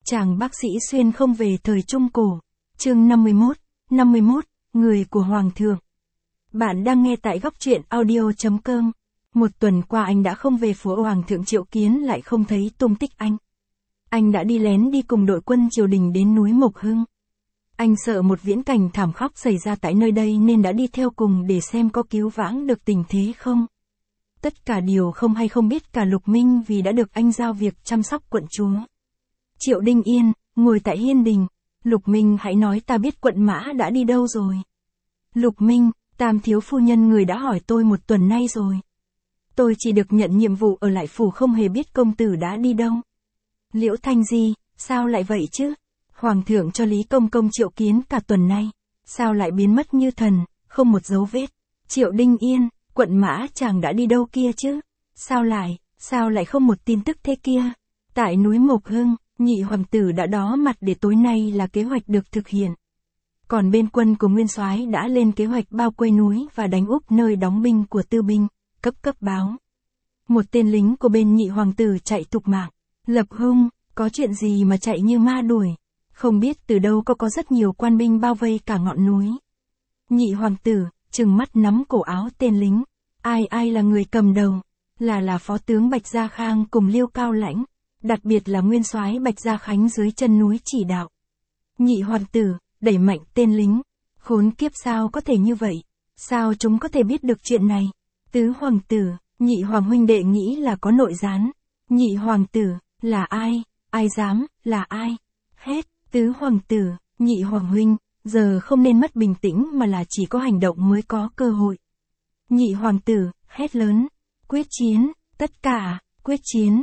Chàng bác sĩ xuyên không về thời Trung Cổ. Chương 51, người của Hoàng thượng. Bạn đang nghe tại góc truyện audio.com. Một tuần qua anh đã không về phủ, Hoàng thượng triệu kiến lại không thấy tung tích anh. Anh đã đi lén đi cùng đội quân triều đình đến núi Mộc Hưng. Anh sợ một viễn cảnh thảm khốc xảy ra tại nơi đây nên đã đi theo cùng để xem có cứu vãn được tình thế không. Tất cả điều không hay không biết cả Lục Minh vì đã được anh giao việc chăm sóc quận chúa. Triệu Đinh Yên, ngồi tại hiên đình. Lục Minh, hãy nói ta biết quận Mã đã đi đâu rồi. Lục Minh, Tam thiếu phu nhân người đã hỏi tôi một tuần nay rồi. Tôi chỉ được nhận nhiệm vụ ở lại phủ, không hề biết công tử đã đi đâu. Liễu Thanh Di, sao lại vậy chứ? Hoàng thượng cho Lý Công Công triệu kiến cả tuần nay. Sao lại biến mất như thần, không một dấu vết? Triệu Đinh Yên, quận Mã chàng đã đi đâu kia chứ? Sao lại không một tin tức thế kia? Tại núi Mộc Hưng, nhị hoàng tử đã đó mặt để tối nay là kế hoạch được thực hiện. Còn bên quân của Nguyên Soái đã lên kế hoạch bao quây núi và đánh úp nơi đóng binh của tư binh, cấp báo. Một tên lính của bên nhị hoàng tử chạy thục mạng, lập hung, có chuyện gì mà chạy như ma đuổi. Không biết từ đâu có rất nhiều quan binh bao vây cả ngọn núi. Nhị hoàng tử, trừng mắt nắm cổ áo tên lính. Ai là người cầm đầu? Là phó tướng Bạch Gia Khang cùng Liêu Cao Lãnh. Đặc biệt là Nguyên Soái Bạch Gia Khánh dưới chân núi chỉ đạo. Nhị hoàng tử, đẩy mạnh tên lính. Khốn kiếp, sao có thể như vậy? Sao chúng có thể biết được chuyện này? Tứ hoàng tử, nhị hoàng huynh đệ nghĩ là có nội gián. Nhị hoàng tử, là ai? Ai dám, là ai? Hết, tứ hoàng tử, nhị hoàng huynh, giờ không nên mất bình tĩnh mà là chỉ có hành động mới có cơ hội. Nhị hoàng tử, hét lớn. Quyết chiến, tất cả, quyết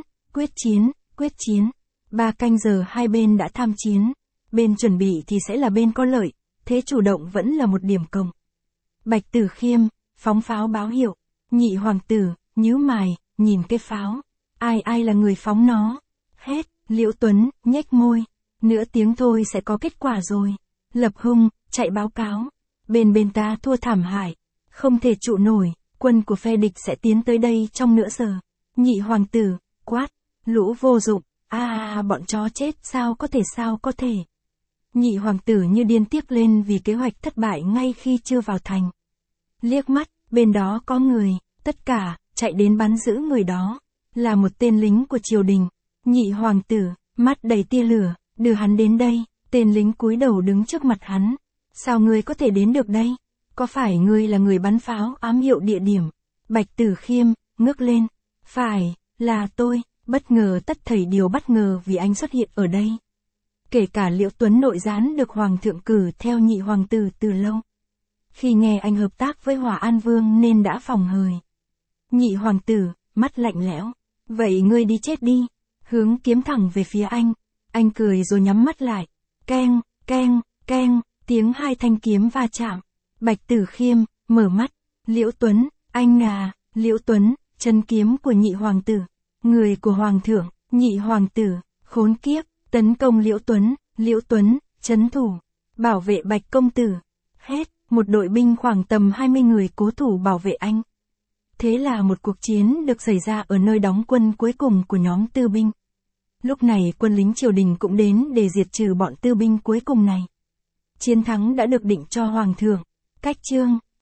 chiến. 3 canh giờ hai bên đã tham chiến. Bên chuẩn bị thì sẽ là bên có lợi, thế chủ động vẫn là một điểm cộng. Bạch Tử Khiêm, phóng pháo báo hiệu. Nhị hoàng tử, nhíu mày, nhìn cái pháo. Ai là người phóng nó? Hết, Liễu Tuấn, nhếch môi. Nửa tiếng thôi sẽ có kết quả rồi. Lập hung, chạy báo cáo. Bên ta thua thảm hại. Không thể trụ nổi, quân của phe địch sẽ tiến tới đây trong nửa giờ. Nhị hoàng tử, quát. Lũ vô dụng, bọn chó chết, sao có thể. Nhị hoàng tử như điên tiếc lên vì kế hoạch thất bại ngay khi chưa vào thành. Liếc mắt, bên đó có người, tất cả, chạy đến bắn giữ người đó. Là một tên lính của triều đình. Nhị hoàng tử, mắt đầy tia lửa, đưa hắn đến đây. Tên lính cúi đầu đứng trước mặt hắn. Sao ngươi có thể đến được đây? Có phải ngươi là người bắn pháo ám hiệu địa điểm? Bạch Tử Khiêm, ngước lên. Phải, là tôi. Bất ngờ, tất thảy điều bất ngờ vì anh xuất hiện ở đây. Kể cả Liễu Tuấn nội gián được hoàng thượng cử theo nhị hoàng tử từ lâu. Khi nghe anh hợp tác với Hòa An Vương nên đã phòng hời. Nhị hoàng tử, mắt lạnh lẽo. Vậy ngươi đi chết đi. Hướng kiếm thẳng về phía anh. Anh cười rồi nhắm mắt lại. Keng, tiếng 2 thanh kiếm va chạm. Bạch Tử Khiêm, mở mắt. Liễu Tuấn, anh à, Liễu Tuấn, chân kiếm của nhị hoàng tử. Người của hoàng thượng, nhị hoàng tử, khốn kiếp, tấn công Liễu Tuấn, trấn thủ, bảo vệ Bạch công tử. Hết, một đội binh khoảng tầm 20 người cố thủ bảo vệ anh. Thế là một cuộc chiến được xảy ra ở nơi đóng quân cuối cùng của nhóm tư binh. Lúc này quân lính triều đình cũng đến để diệt trừ bọn tư binh cuối cùng này. Chiến thắng đã được định cho hoàng thượng. Cách chương